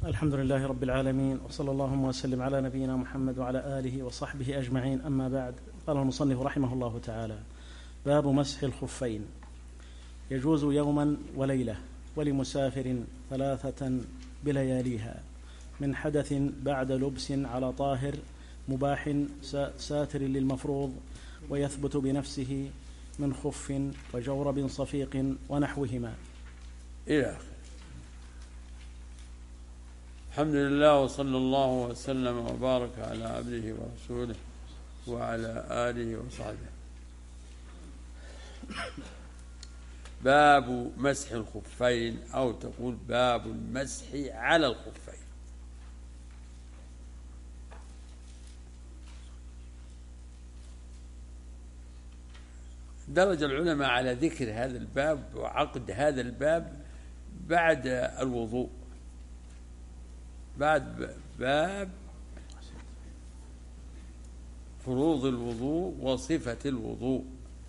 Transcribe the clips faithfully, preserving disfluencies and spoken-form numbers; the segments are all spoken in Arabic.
الحمد لله رب العالمين، وصلى اللهم وسلم على نبينا محمد وعلى آله وصحبه أجمعين. أما بعد، قال المصنف رحمه الله تعالى: باب مسح الخفين. يجوز يوما وليلة ولمسافر ثلاثة بلياليها من حدث بعد لبس على طاهر مباح ساتر للمفروض، ويثبت بنفسه من خف وجورب صفيق ونحوهما إلى آخره. الحمد لله، وصلى الله وسلم وبارك على عبده ورسوله وعلى آله وصحبه. باب مسح الخفين، أو تقول باب المسح على الخفين. درج العلماء على ذكر هذا الباب وعقد هذا الباب بعد الوضوء، بعد باب فروض الوضوء وصفة الوضوء،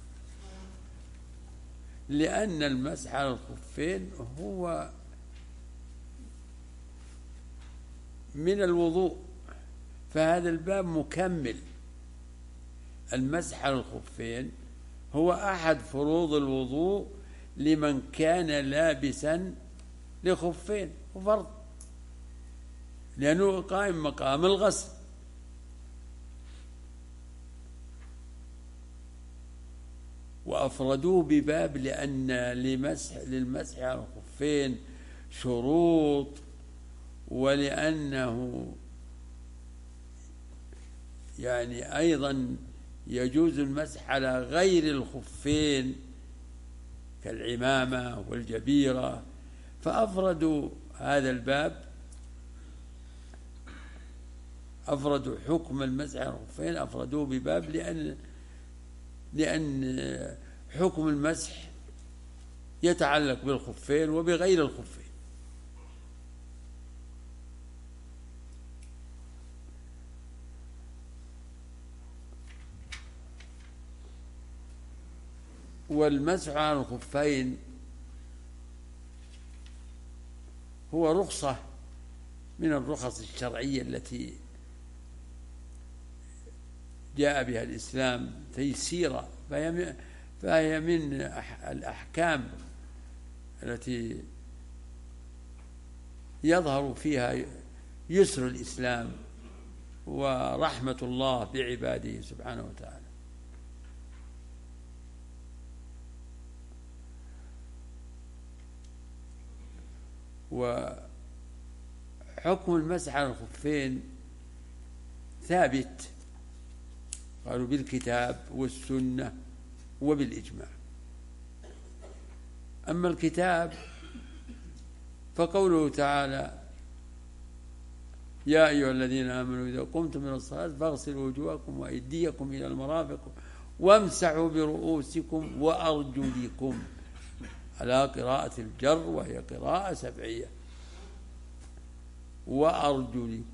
لأن المسح على الخفين هو من الوضوء، فهذا الباب مكمل. المسح على الخفين هو أحد فروض الوضوء لمن كان لابسا لخفين، وفرض لأنه قائم مقام الغسل. وأفردوه بباب لأن لمسح للمسح على الخفين شروط، ولأنه يعني أيضا يجوز المسح على غير الخفين كالعمامة والجبيرة، فأفردوا هذا الباب، أفردوا حكم المسح على الخفين، أفردوه بباب لأن لأن حكم المسح يتعلق بالخفين وبغير الخفين. والمسح على الخفين هو رخصة من الرخص الشرعية التي جاء بها الإسلام تيسيرا، فهي فهي من الأحكام التي يظهر فيها يسر الإسلام ورحمة الله بعباده سبحانه وتعالى. وحكم المسح على الخفين ثابت، قالوا بالكتاب والسنة وبالإجماع. أما الكتاب فقوله تعالى: يا أيها الذين آمنوا إذا قمتم من الصلاة فاغسلوا وجوهكم وأيديكم إلى المرافق وامسحوا برؤوسكم وأرجلكم، على قراءة الجر وهي قراءة سبعية، وأرجلكم.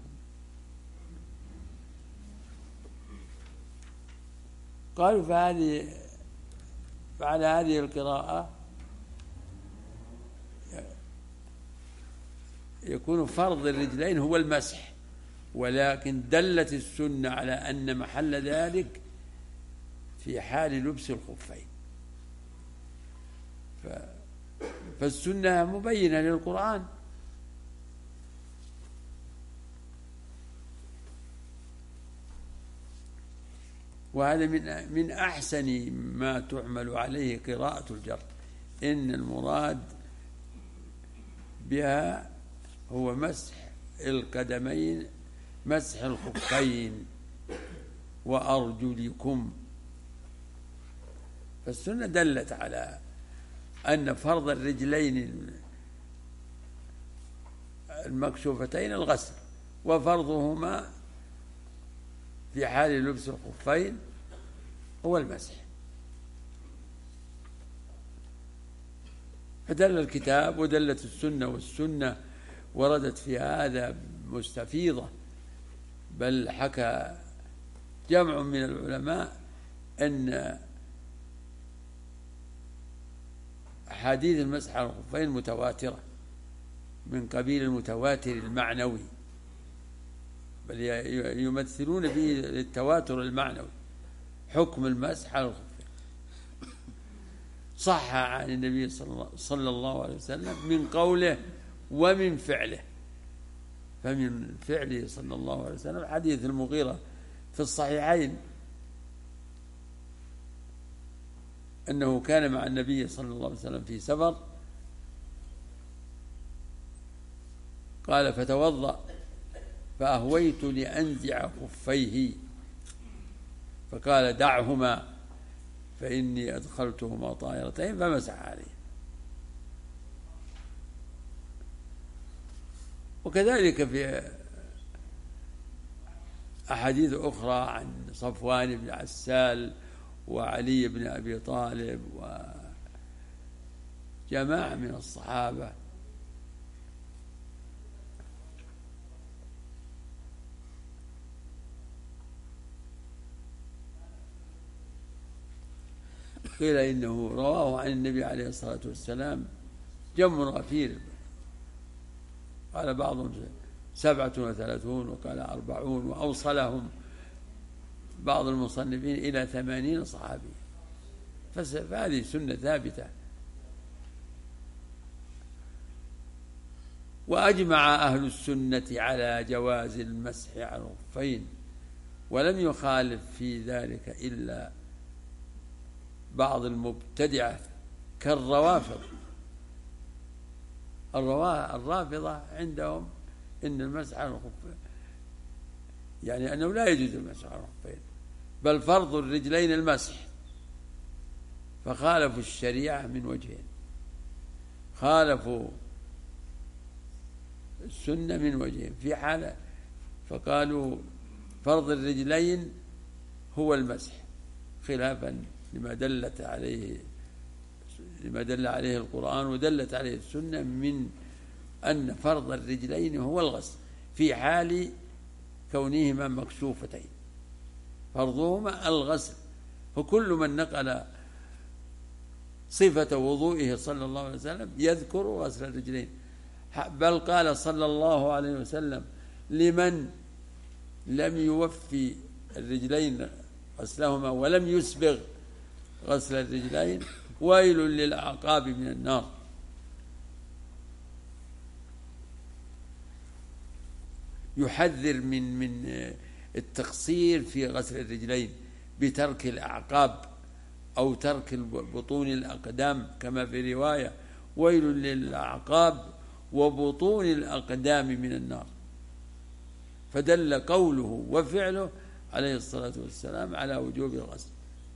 قالوا فهذه فعلى هذه القراءة يكون فرض الرجلين هو المسح، ولكن دلت السنة على أن محل ذلك في حال لبس الخفين، فالسنة مبينة للقرآن. وهذا من من أحسن ما تعمل عليه قراءة الجر، إن المراد بها هو مسح القدمين، مسح الخفين وأرجلكم. فالسنة دلت على أن فرض الرجلين المكشوفتين الغسل، وفرضهما في حال لبس الخفين هو المسح. فدل الكتاب ودلت السنة، والسنة وردت في هذا مستفيضة، بل حكى جمع من العلماء أن أحاديث المسح على الخفين متواترة من قبيل المتواتر المعنوي، بل يمثلون به التواتر المعنوي حكم المسح على الخفين. صح عن النبي صلى الله عليه وسلم من قوله ومن فعله. فمن فعله صلى الله عليه وسلم حديث المغيرة في الصحيحين أنه كان مع النبي صلى الله عليه وسلم في سفر، قال فتوضأ فأهويت لأنزع خفيه فقال دعهما فإني أدخلتهما طاهرتين فمسح عليه. وكذلك في أحاديث أخرى عن صفوان بن عسال وعلي بن أبي طالب وجماعة من الصحابة قيل إنه رواه عن النبي عليه الصلاة والسلام جم غفير، قال بعضهم سبعة وثلاثون وقال أربعون، وأوصلهم بعض المصنفين إلى ثمانين صحابي، فهذه سنة ثابتة. وأجمع أهل السنة على جواز المسح على الخفين، ولم يخالف في ذلك إلا بعض المبتدعة كالروافض. الرافضة عندهم إن المسح على الخفين يعني أنه لا يجوز المسح على الخفين، بل فرض الرجلين المسح، فخالفوا الشريعة من وجهين: خالفوا السنة من وجهين في حالة، فقالوا فرض الرجلين هو المسح خلافا لما دلت عليه لما دل عليه القرآن ودلت عليه السنة من أن فرض الرجلين هو الغسل في حال كونهما مكشوفتين، فرضهما الغسل. فكل من نقل صفة وضوئه صلى الله عليه وسلم يذكر غسل الرجلين، بل قال صلى الله عليه وسلم لمن لم يوفي الرجلين غسلهما ولم يسبغ غسل الرجلين ويل للأعقاب من النار. يحذر من من التقصير في غسل الرجلين بترك الأعقاب أو ترك بطون الأقدام، كما في رواية ويل للأعقاب وبطون الأقدام من النار. فدل قوله وفعله عليه الصلاة والسلام على وجوب الغسل.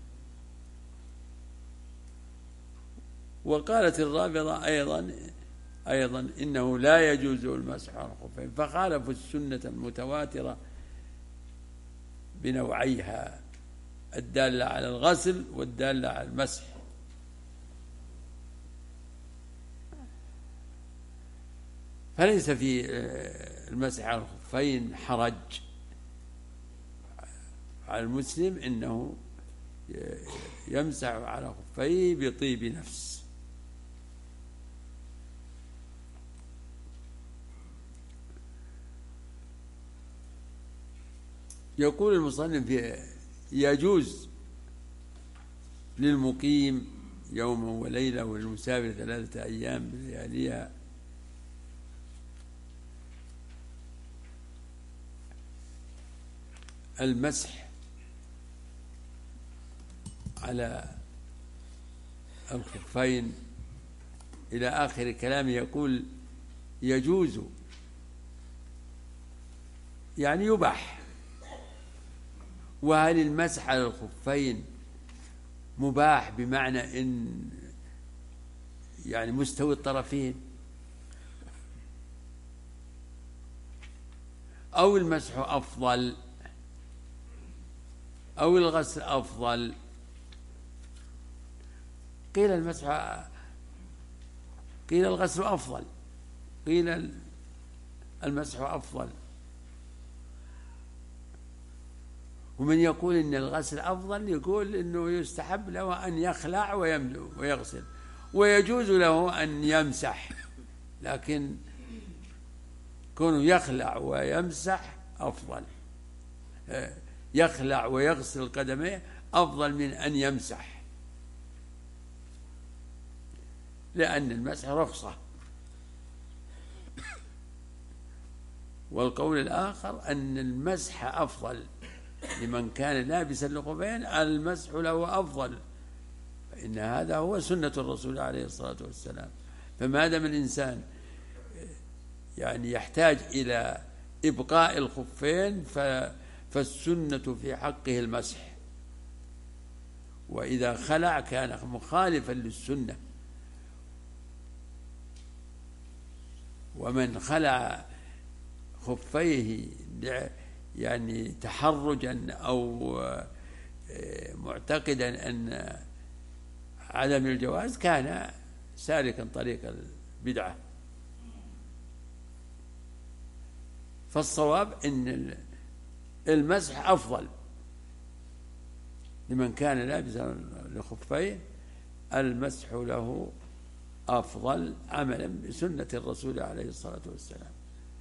وقالت الرافضة أيضا أيضا إنه لا يجوز المسح على الخفين، فخالفوا السنة المتواترة بنوعيها الدالة على الغسل والدالة على المسح. فليس في المسح على الخفين حرج على المسلم إنه يمسح على خفيه بطيب نفس. يقول المصنف يجوز للمقيم يوما وليلة وللمسافر ثلاثة أيام بلياليها المسح على الخفين إلى آخر كلامه. يقول يجوز يعني يباح. وهل المسح على الخفين مباح بمعنى إن يعني مستوي الطرفين، أو المسح أفضل، أو الغسل أفضل؟ قيل المسح قيل الغسل أفضل، قيل المسح أفضل. ومن يقول إن الغسل أفضل يقول إنه يستحب له أن يخلع ويغسل، ويجوز له أن يمسح، لكن كونه يخلع ويمسح أفضل، يخلع ويغسل قدميه أفضل من أن يمسح، لأن المسح رخصة. والقول الآخر أن المسح أفضل لمن كان لابسا الخفين، المسح له أفضل، فإن هذا هو سنة الرسول عليه الصلاة والسلام. فما دام الإنسان يعني يحتاج إلى إبقاء الخفين فالسنة في حقه المسح، وإذا خلع كان مخالفا للسنة. ومن خلع خفيه يعني تحرجا أو معتقدا أن عدم الجواز كان سالكا طريق البدعة. فالصواب أن المسح أفضل لمن كان لابسا لخفيه، المسح له أفضل عملا بسنة الرسول عليه الصلاة والسلام.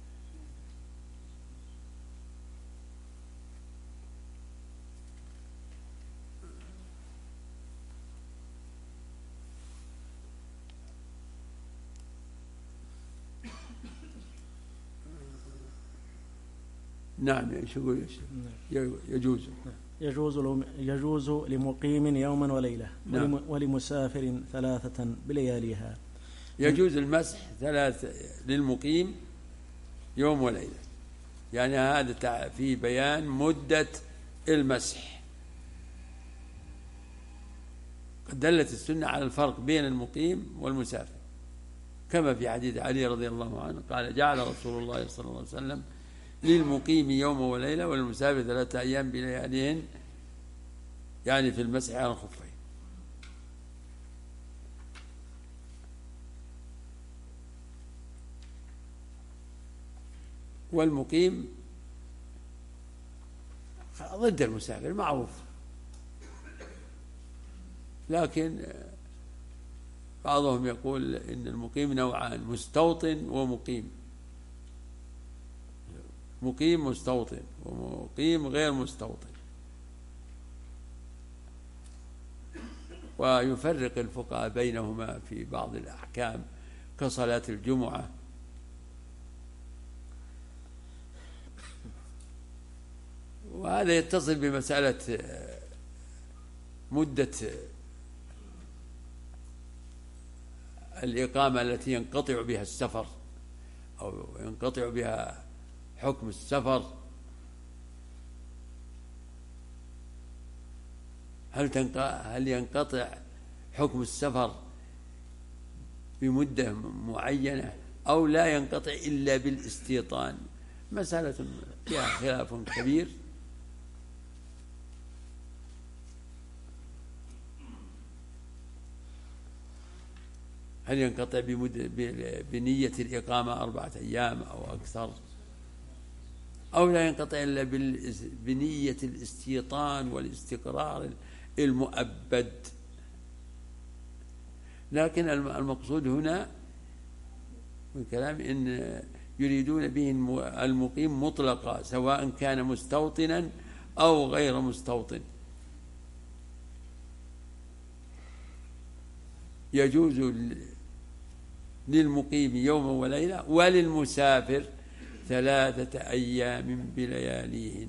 نعم. شو يقول؟ يجوز يجوز يجوز لمقيم يوما وليلة، نعم. ولمسافر ثلاثة بلياليها. يجوز المسح ثلاث للمقيم يوم وليلة، يعني هذا في بيان مدة المسح. قد دلت السنة على الفرق بين المقيم والمسافر، كما في حديث علي رضي الله عنه قال: جعل رسول الله صلى الله عليه وسلم للمقيم يوم وليلة وللمسافر ثلاثة أيام بلياليهن، يعني في المسح على الخفين. والمقيم ضد المسافر معروف، لكن بعضهم يقول إن المقيم نوعان: مستوطن ومقيم. مقيم مستوطن ومقيم غير مستوطن. ويفرق الفقهاء بينهما في بعض الأحكام كصلاة الجمعة. وهذا يتصل بمسألة مدة الإقامة التي ينقطع بها السفر أو ينقطع بها حكم السفر. هل هل ينقطع حكم السفر بمدة معينة أو لا ينقطع إلا بالاستيطان؟ مسألة فيها خلاف كبير. هل ينقطع بمدة بنية الإقامة أربعة أيام أو أكثر، أو لا ينقطع إلا بنية الاستيطان والاستقرار المؤبد؟ لكن المقصود هنا من كلام إن يريدون به المقيم مطلقا، سواء كان مستوطنا أو غير مستوطن. يجوز للمقيم يوم وليلة وللمسافر ثلاثة أيام بلياليهن.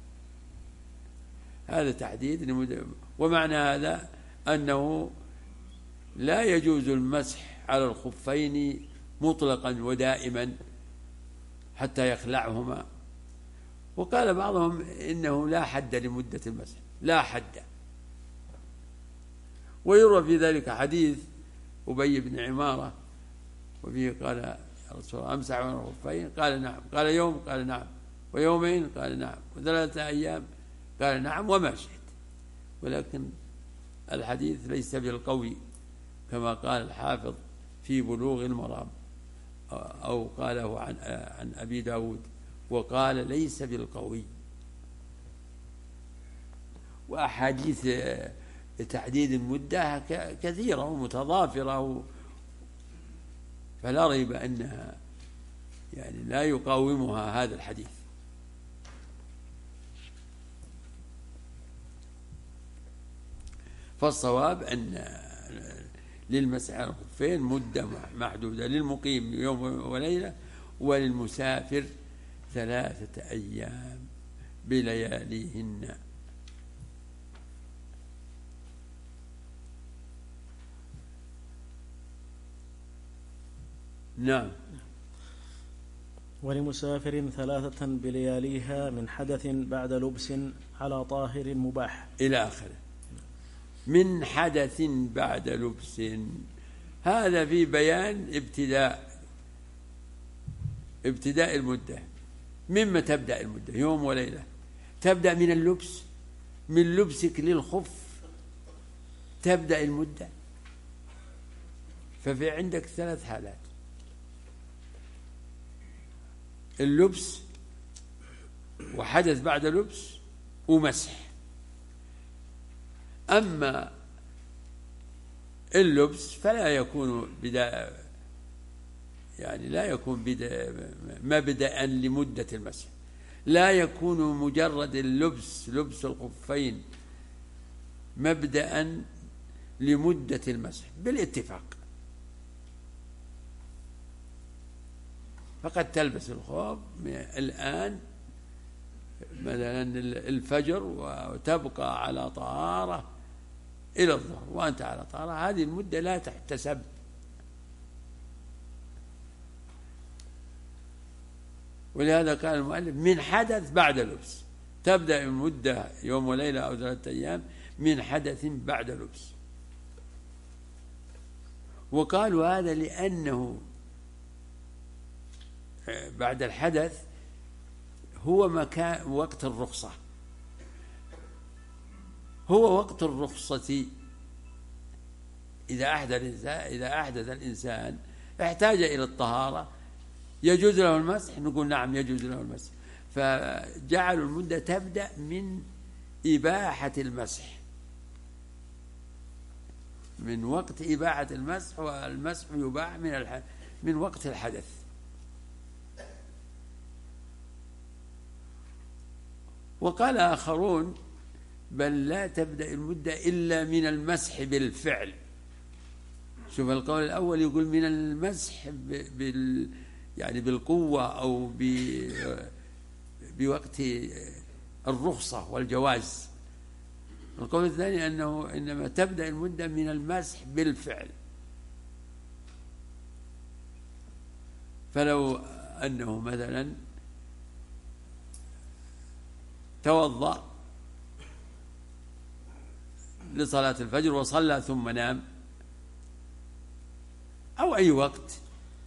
هذا تحديد. ومعنى هذا أنه لا يجوز المسح على الخفين مطلقا ودائما حتى يخلعهما. وقال بعضهم إنه لا حد لمدة المسح، لا حد. ويروى في ذلك حديث أبي بن عمارة وفيه قال: يا رسول الله أمسح على الخفين؟ قال: نعم. قال: يوم؟ قال: نعم. ويومين؟ قال: نعم. وثلاثة أيام؟ قال: نعم. وما شئت. ولكن الحديث ليس بالقوي كما قال الحافظ في بلوغ المرام، أو قاله عن عن أبي داود وقال ليس بالقوي. وأحاديث تحديد المدة كثيرة ومتضافرة، فلا ريب أنها يعني لا يقاومها هذا الحديث. فالصواب أن للمسح على الخفين مدة محدودة، للمقيم يوم وليلة، وللمسافر ثلاثة أيام بلياليهن. نعم. ولمسافر ثلاثة بلياليها من حدث بعد لبس على طاهر مباح إلى آخره. من حدث بعد لبس، هذا في بيان ابتداء ابتداء المدة. مما تبدأ المدة؟ يوم وليلة. تبدأ من اللبس، من لبسك للخف تبدأ المدة. ففي عندك ثلاث حالات: اللبس، وحدث بعد لبس، ومسح. أما اللبس فلا يكون بداية، يعني لا يكون بداية مبدأ لمدة المسح، لا يكون مجرد اللبس لبس الخفين مبدأ لمدة المسح بالاتفاق. فقد تلبس الخوف الآن مثلا الفجر وتبقى على طهارة إلى الظهر وأنت على طهارة، هذه المدة لا تحتسب. ولهذا قال المؤلف من حدث بعد لبس، تبدأ المدة يوم وليلة أو ثلاثة أيام من حدث بعد لبس. وقالوا هذا لأنه بعد الحدث هو مكان وقت الرخصة، هو وقت الرخصة. إذا أحدث الإنسان إذا أحدث الإنسان احتاج إلى الطهارة، يجوز له المسح؟ نقول نعم يجوز له المسح. فجعلوا المدة تبدأ من إباحة المسح، من وقت إباحة المسح، والمسح يباح من من وقت الحدث. وقال آخرون بل لا تبدأ المدة إلا من المسح بالفعل. شوف القول الأول يقول من المسح بال يعني بالقوة أو بوقت الرخصة والجواز. القول الثاني أنه إنما تبدأ المدة من المسح بالفعل. فلو أنه مثلا توضأ لصلاة الفجر وصلى ثم نام أو أي وقت،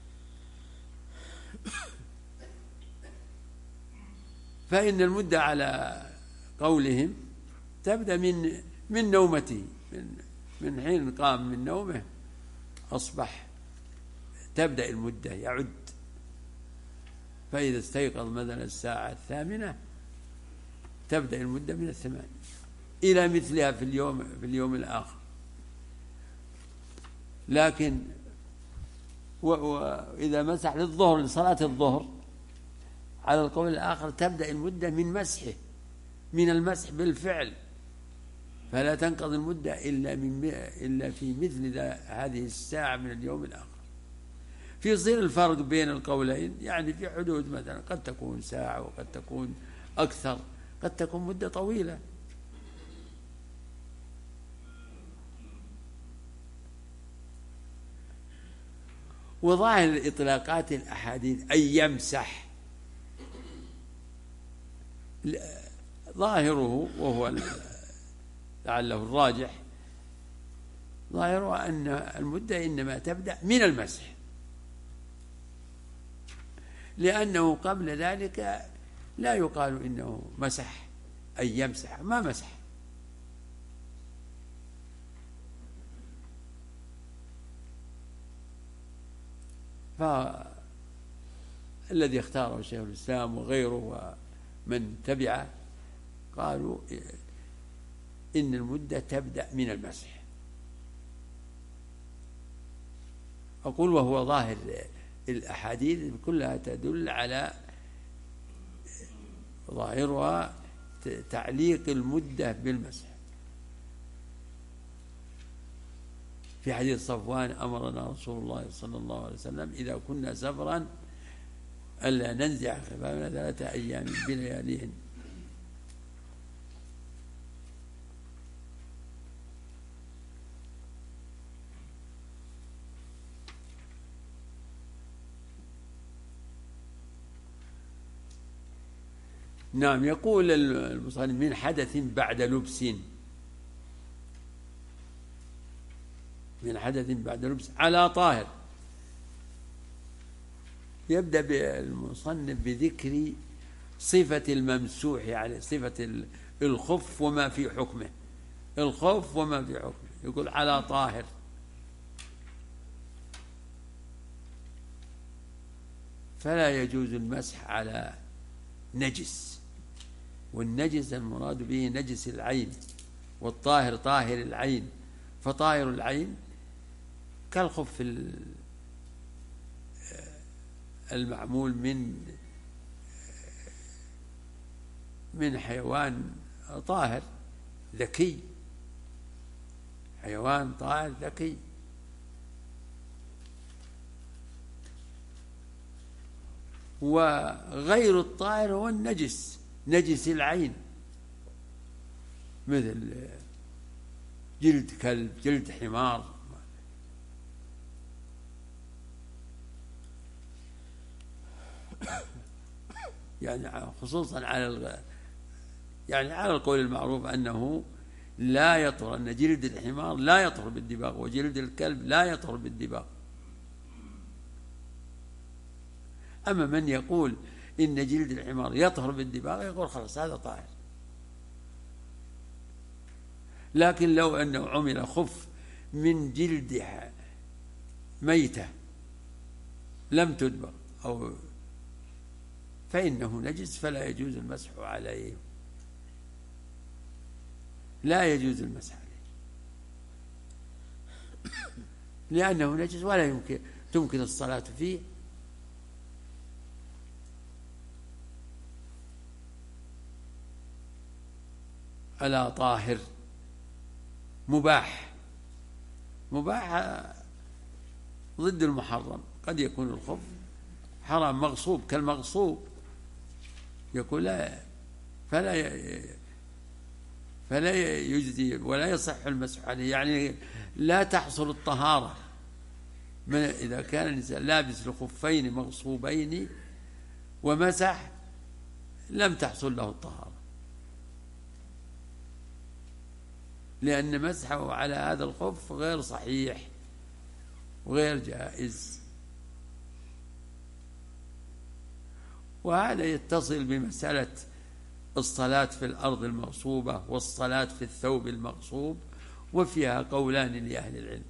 فإن المدة على قولهم تبدأ من من نومته، من من حين قام من نومه أصبح تبدأ المدة يعد. فإذا استيقظ مثلا الساعة الثامنة تبدأ المدة من الثمان إلى مثلها في اليوم في اليوم الآخر. لكن وإذا مسح للظهر لصلاة الظهر على القول الآخر تبدأ المدة من مسحه، من المسح بالفعل، فلا تنقضي المدة إلا من إلا في مثل هذه الساعة من اليوم الآخر. في يصير الفرق بين القولين يعني في حدود، مثلا قد تكون ساعة وقد تكون أكثر، قد تكون مدة طويلة. وظاهر إطلاقات الأحاديث أن يمسح، ظاهره وهو لعله الراجح، ظاهره أن المدة إنما تبدأ من المسح، لأنه قبل ذلك لا يقال إنه مسح أي يمسح، ما مسح. فالذي اختاره شيخ الإسلام وغيره ومن تبعه قالوا إن المدة تبدأ من المسح. أقول وهو ظاهر الأحاديث كلها تدل على ظاهرها تعليق المدة بالمسح. في حديث صفوان أمرنا رسول الله صلى الله عليه وسلم إذا كنا سفرا ألا ننزع خفافنا ثلاثة أيام بلياليهن. نعم. يقول المصنف من حدث بعد لبس، من حدث بعد لبس على طاهر. يبدأ المصنف بذكر صفة الممسوح عليه، صفة الخف وما في حكمه، الخف وما في حكمه. يقول على طاهر، فلا يجوز المسح على نجس، والنجس المراد به نجس العين، والطاهر طاهر العين. فطاهر العين كالخف المعمول من من حيوان طاهر ذكي، حيوان طاهر ذكي. وغير الطاهر هو النجس، نجس العين، مثل جلد كلب، جلد حمار. يعني خصوصا على يعني على القول المعروف أنه لا يطهر، أن جلد الحمار لا يطهر بالدباغ، وجلد الكلب لا يطهر بالدباغ. أما من يقول إن جلد الحمار يطهر بالدباغ يقول خلاص هذا طاهر. لكن لو أنه عمل خف من جلد ميتة لم تدبغ أو فإنه نجس، فلا يجوز المسح عليه، لا يجوز المسح عليه لأنه نجس ولا يمكن تمكن الصلاة فيه. ألا طاهر مباح، مباح ضد المحرم. قد يكون الخف حرام مغصوب كالمغصوب، يقول لا، فلا فلا يجزي ولا يصح المسح عليه، يعني لا تحصل الطهارة من إذا كان الإنسان لابس الخفين مغصوبين ومسح لم تحصل له الطهارة، لأن مسحه على هذا الخف غير صحيح وغير جائز. وهذا يتصل بمسألة الصلاة في الأرض المغصوبة والصلاة في الثوب المغصوب، وفيها قولان لأهل العلم.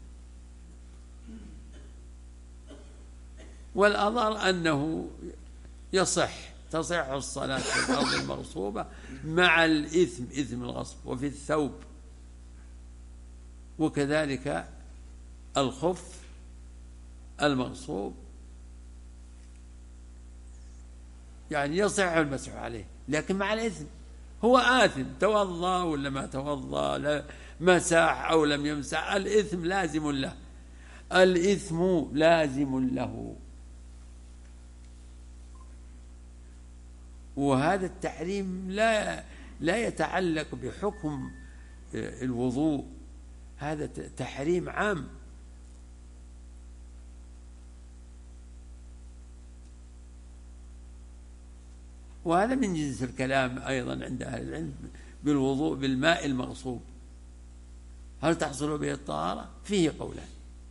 والأظهر أنه يصح تصح الصلاة في الأرض المغصوبة مع الإثم، إثم الغصب، وفي الثوب، وكذلك الخف المغصوب يعني يصح المسح عليه لكن مع الإثم. هو آثم، توضأ ولا ما توضأ، لا مسح أو لم يمسح، الإثم لازم له، الإثم لازم له. وهذا التحريم لا لا يتعلق بحكم الوضوء، هذا تحريم عام. وهذا من جنس الكلام أيضا عند أهل العلم بالوضوء بالماء المغصوب، هل تحصل به الطهارة؟ فيه قولان.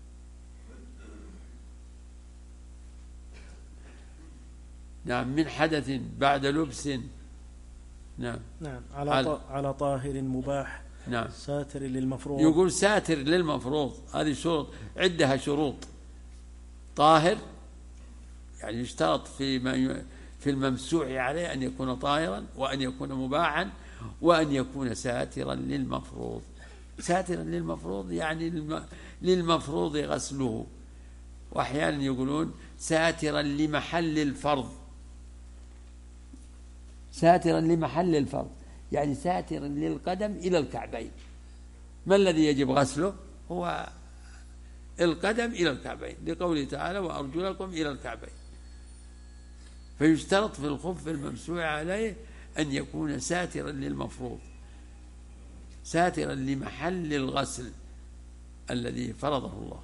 نعم. من حدث بعد لبس. نعم. نعم. على على, على طاهر مباح. نعم. ساتر للمفروض. يقول ساتر للمفروض، هذه شروط، عندها شروط. طاهر يعني يشترط في ما في الممسوح عليه أن يكون طاهرا، وأن يكون مباحا، وأن يكون ساترا للمفروض. ساترا للمفروض يعني للمفروض غسله، وأحيانا يقولون ساترا لمحل الفرض، ساترا لمحل الفرض يعني ساترا للقدم إلى الكعبين. ما الذي يجب غسله؟ هو القدم إلى الكعبين، لقوله تعالى وأرجلكم إلى الكعبين. فيشترط في الخف الممسوح عليه أن يكون ساترا للمفروض، ساترا لمحل الغسل الذي فرضه الله.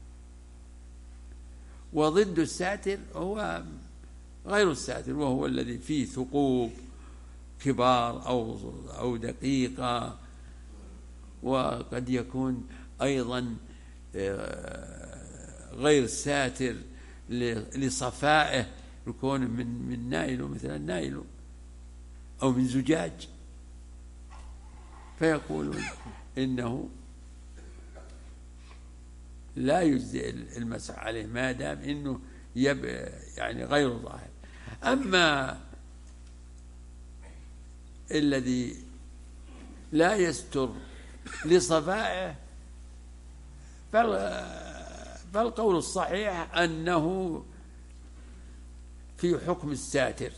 وضد الساتر هو غير الساتر، وهو الذي فيه ثقوب كبار أو أو دقيقة، وقد يكون أيضا غير ساتر لصفائه، يكون من من نايلو مثل النايلو أو من زجاج، فيقولون إنه لا يجزئ المسح عليه ما دام إنه يب يعني غير ظاهر. أما الذي لا يستر لصفائه فالقول الصحيح أنه في حكم الساتر،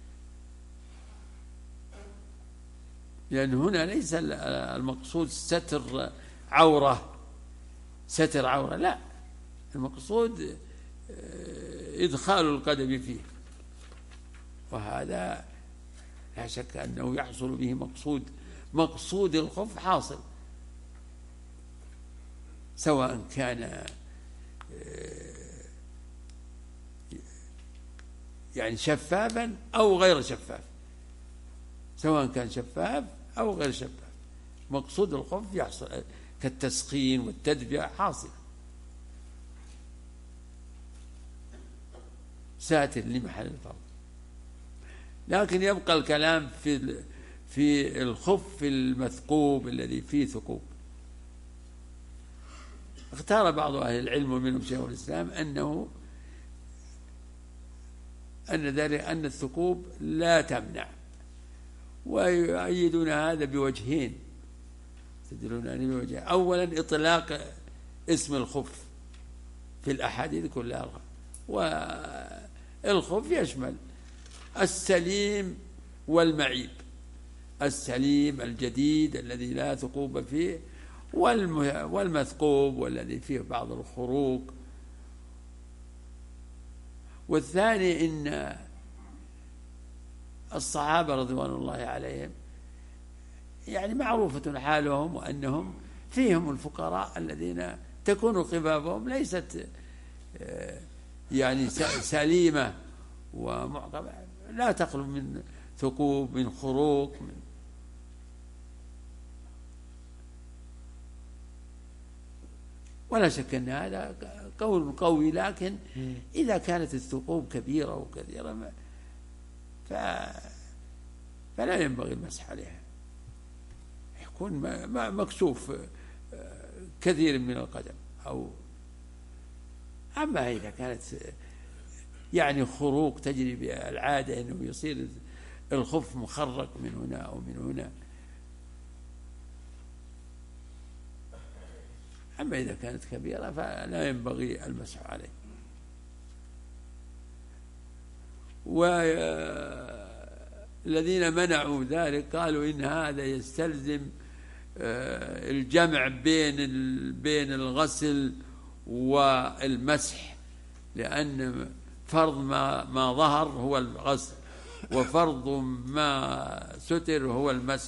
لأن هنا ليس المقصود ستر عورة، ستر عورة لا، المقصود إدخال القدم فيه، وهذا لا شك أنه يحصل به مقصود مقصود الخف حاصل، سواء كان يعني شفافا أو غير شفاف، سواء كان شفاف أو غير شفاف، مقصود الخف يحصل كالتسخين والتدفئة حاصل، ساتر لمحل الفرض. لكن يبقى الكلام في في الخف المثقوب الذي فيه ثقوب. اختار بعض أهل العلم ومنهم شيخ الإسلام أنه أن ذلك أن الثقوب لا تمنع، ويؤيدون هذا بوجهين، تدلون عليه بوجهين. أولا إطلاق اسم الخف في الأحاديث كلها، والخف يشمل السليم والمعيب، السليم الجديد الذي لا ثقوب فيه، والمثقوب والذي فيه بعض الخروق. والثاني إن الصحابة رضوان الله عليهم يعني معروفة حالهم، وأنهم فيهم الفقراء الذين تكون قبابهم ليست يعني سليمة ومعقبة، لا تخلو من ثقوب من خروق من ولا شك أن هذا قول قوي. لكن إذا كانت الثقوب كبيرة وكثيرة ف... فلا ينبغي المسح عليها، يكون مكشوف كثير من القدم. أو أما إذا كانت يعني خروق تجري بالعادة أنه يصير الخف مخرق من هنا أو من هنا، أما إذا كانت كبيرة فلا ينبغي المسح عليه. والذين منعوا ذلك قالوا إن هذا يستلزم الجمع بين بين الغسل والمسح، لأن فرض ما ما ظهر هو الغسل، وفرض ما ستر هو المسح.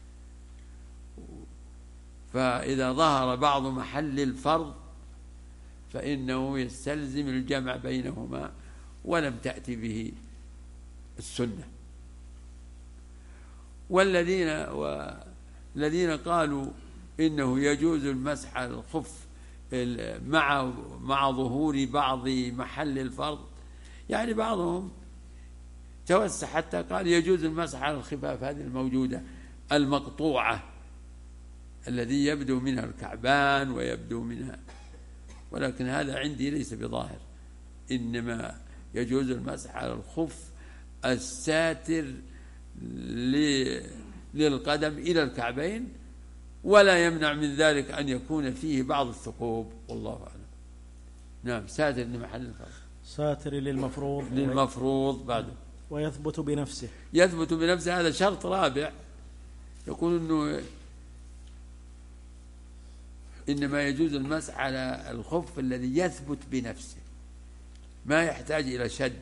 فإذا ظهر بعض محل الفرض فإنه يستلزم الجمع بينهما، ولم تأتي به السنة. والذين والذين قالوا إنه يجوز المسح على الخف مع مع ظهور بعض محل الفرض، يعني بعضهم توسع حتى قال يجوز المسح على الخفاف هذه الموجودة المقطوعة الذي يبدو منها الكعبان ويبدو منها، ولكن هذا عندي ليس بظاهر، إنما يجوز المسح على الخف الساتر للقدم إلى الكعبين، ولا يمنع من ذلك أن يكون فيه بعض الثقوب، والله أعلم. نعم ساتر لمحل الفرض، ساتر للمفروض للمفروض بعده. ويثبت بنفسه، يثبت بنفسه هذا شرط رابع، يقول إنه إنما يجوز المسح على الخف الذي يثبت بنفسه ما يحتاج إلى شد،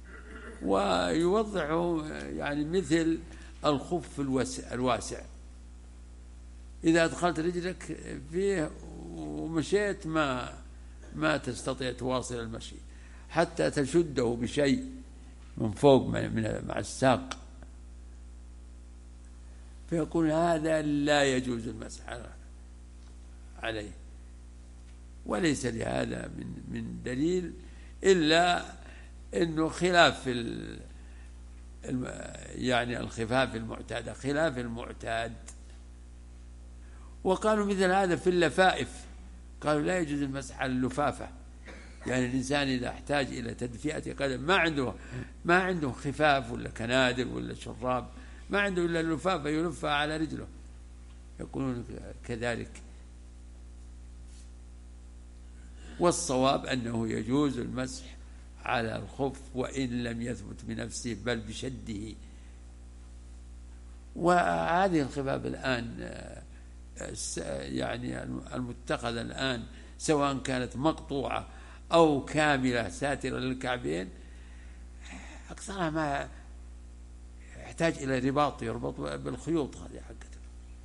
ويوضعه يعني مثل الخف الواسع، إذا أدخلت رجلك فيه ومشيت ما ما تستطيع تواصل المشي حتى تشده بشيء من فوق من مع الساق، فيقول هذا لا يجوز المسح عليه، وليس لهذا من من دليل إلا إنه خلاف ال يعني الخفاف المعتادة، خلاف المعتاد. وقالوا مثل هذا في اللفائف، قالوا لا يجوز المسح على اللفافة، يعني الإنسان إذا احتاج إلى تدفئة قدم ما عنده ما عنده خفاف ولا كنادر ولا شراب، ما عنده إلا اللفافة يلفها على رجله، يقولون كذلك. والصواب أنه يجوز المسح على الخف وإن لم يثبت بنفسه بل بشده. وهذه الخفاف الآن يعني المتخذة الآن سواء كانت مقطوعة أو كاملة ساترة للكعبين أكثرها ما يحتاج إلى رباط يربط بالخيوط هذه حقته،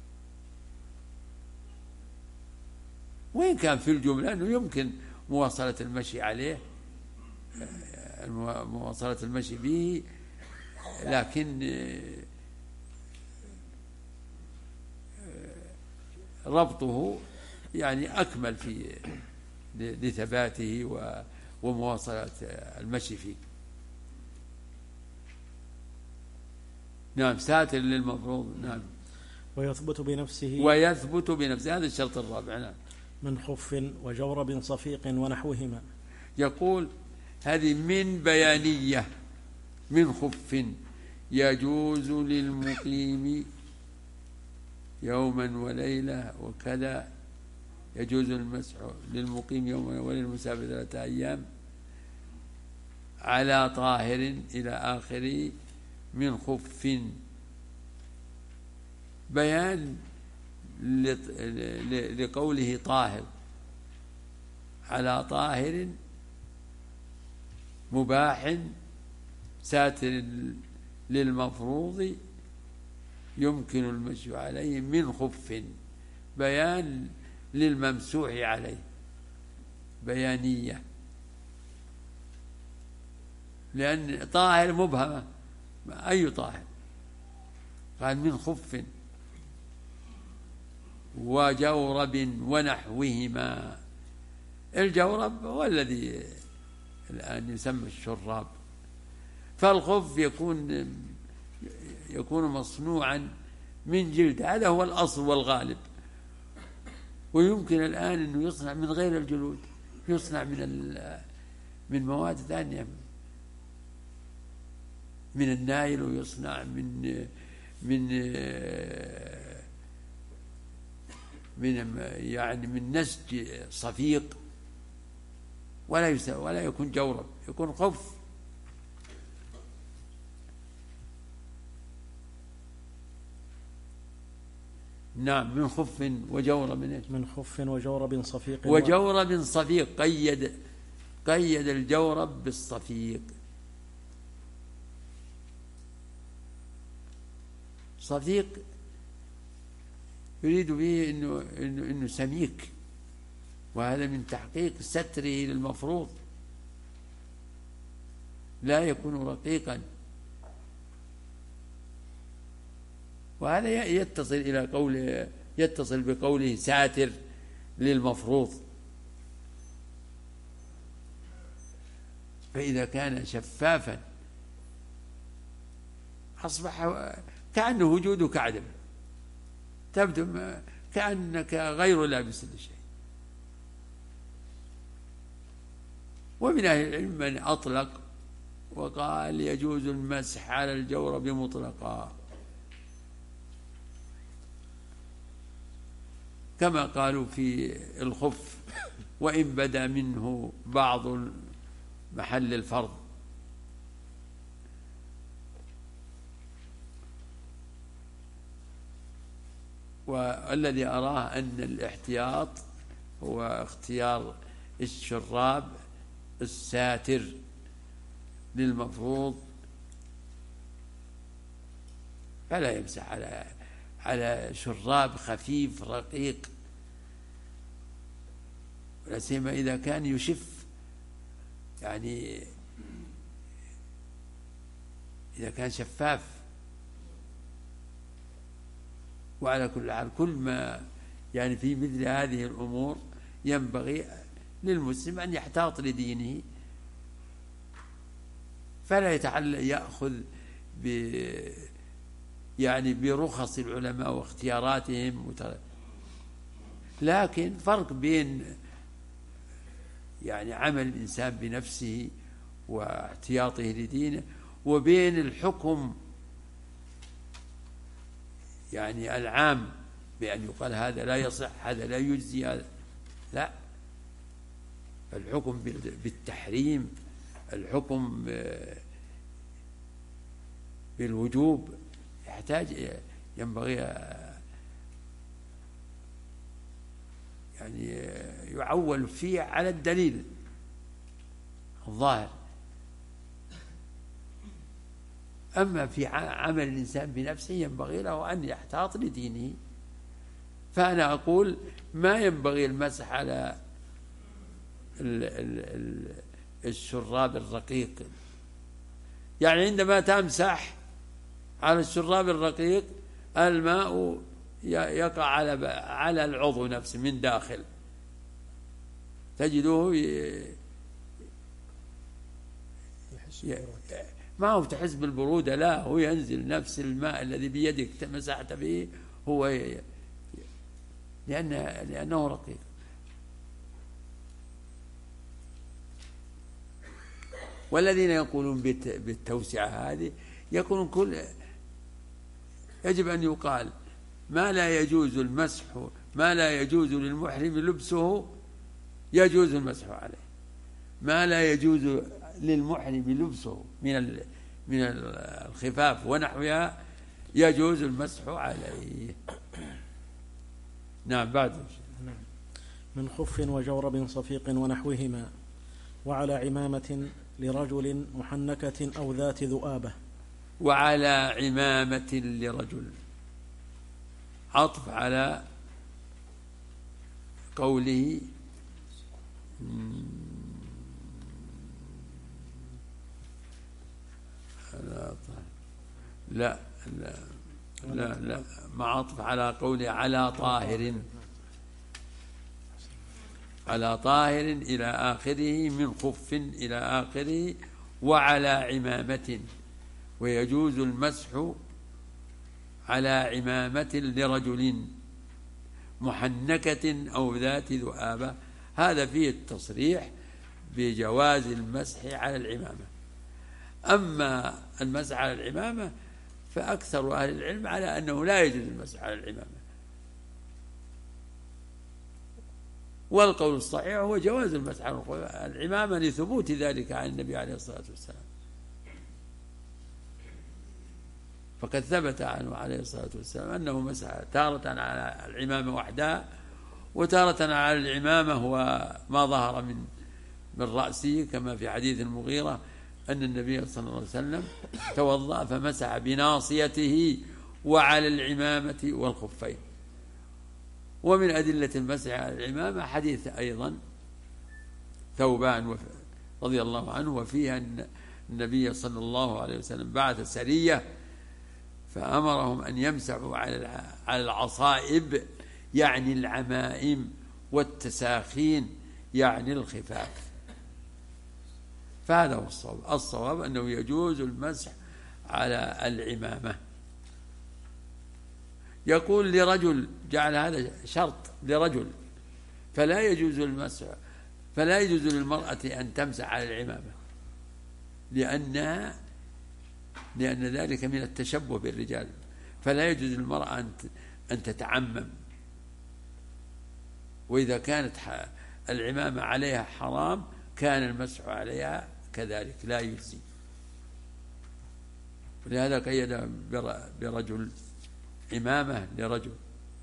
وإن كان في الجملة أنه يمكن مواصلة المشي عليه مواصلة المشي به، لكن ربطه يعني أكمل في لثباته ومواصلة المشي فيه. نعم ساتر للمفروض. نعم ويثبت بنفسه، ويثبت بنفسه هذا الشرط الرابع. نعم من خف وجورب صفيق ونحوهما. يقول هذه من بيانية، من خف يجوز للمقيم يوما وليلة وكذا، يجوز المسح للمقيم يوما وليلة المسافر ثلاثة أيام على طاهر إلى آخره. من خف بيان لقوله طاهر، على طاهر مباح ساتر للمفروض يمكن المشي عليه من خف، بيان للممسوح عليه، بيانية، لأن طاهر مبهمة، أي طاهر؟ قال من خف وجورب ونحوهما. الجورب هو الذي الآن يسمى الشراب، فالخف يكون يكون مصنوعا من جلد، هذا هو الأصل والغالب، ويمكن الآن أنه يصنع من غير الجلود، يصنع من من مواد ثانية، من النايل، ويصنع من من من يعني من نسج صفيق، ولا يسوى ولا يكون جورب، يكون خف. نعم من خف وجورب، من خف وجورب صفيق، وجورب صفيق، قيد قيد الجورب بالصفيق. صفيق يريد به إنه, إنه, إنه سميك، وهذا من تحقيق ستره للمفروض، لا يكون رقيقا. وهذا يتصل إلى قوله يتصل بقوله ساتر للمفروض، فإذا كان شفافا أصبح كأنه وجودك عدم، تبدو كأنك غير لابس لشيء. ومن أهل العلم من أطلق وقال يجوز المسح على الجورب مطلقا، كما قالوا في الخف وإن بدا منه بعض محل الفرض. والذي أراه أن الاحتياط هو اختيار الشراب الساتر للمفروض، فلا يمسح على على شراب خفيف رقيق، لا سيما إذا كان يشف، يعني إذا كان شفاف. وعلى كل حال كل ما يعني في مثل هذه الأمور ينبغي للمسلم أن يحتاط لدينه، فلا يتعلق يأخذ ب يعني برخص العلماء واختياراتهم، لكن فرق بين يعني عمل الإنسان بنفسه واحتياطه لدينه وبين الحكم يعني العام بأن يقال هذا لا يصح، هذا لا يجزي، هذا لا. الحكم بالتحريم، الحكم بالوجوب يحتاج ينبغي يعني يعول فيه على الدليل الظاهر. أما في عمل الإنسان بنفسه ينبغي له أن يحتاط لدينه. فأنا أقول ما ينبغي المسح على الشراب الرقيق، يعني عندما تمسح على الشراب الرقيق الماء يقع على على العضو نفسه من داخل، تجده ما هو تحس بالبرودة، لا، هو ينزل نفس الماء الذي بيدك مسحت به هو ي... لأن لأنه رقيق. والذين يقولون بالتوسعة هذه يقولون كل يجب أن يقال ما لا يجوز المسح، ما لا يجوز للمحرم لبسه يجوز المسح عليه، ما لا يجوز للمحرم لبسه من من الخفاف ونحوها يجوز المسح عليه. نعم. بعد من خف وجورب صفيق ونحوهما، وعلى عمامة لرجل محنكة أو ذات ذؤابة. وعلى عمامة لرجل عطف على قوله لا لا لا لا ما عطف على قوله على طاهر، على طاهر إلى آخره، من خف إلى آخره، وعلى عمامة. ويجوز المسح على عمامة لرجل محنكة أو ذات ذؤابة. هذا فيه التصريح بجواز المسح على العمامة. أما المسح على العمامة فأكثر أهل العلم على أنه لا يجوز المسح على العمامة، والقول الصحيح هو جواز المسح على العمامة لثبوت ذلك عن النبي عليه الصلاة والسلام، فقد ثبت عنه عليه الصلاة والسلام أنه مسح تارة على العمامة وحدها، وتارة على العمامة هو ما ظهر من من رأسه، كما في حديث المغيرة أن النبي صلى الله عليه وسلم توضأ فمسح بناصيته وعلى العمامة والخفين. ومن أدلة المسح على العمامة حديث أيضا ثوبان رضي الله عنه، وفيها أن النبي صلى الله عليه وسلم بعث سرية فأمرهم أن يمسحوا على العصائب يعني العمائم، والتساخين يعني الخفاف. فهذا هو الصواب. الصواب أنه يجوز المسح على العمامة. يقول لرجل، جعل هذا شرط لرجل، فلا يجوز المسح، فلا يجوز للمرأة أن تمسح على العمامة، لأنها لأن ذلك من التشبه بالرجال، فلا يجوز للمرأة أن تتعمم. وإذا كانت العمامة عليها حرام كان المسح عليها كذلك لا يجزي. ولهذا قيد برجل عمامة لرجل.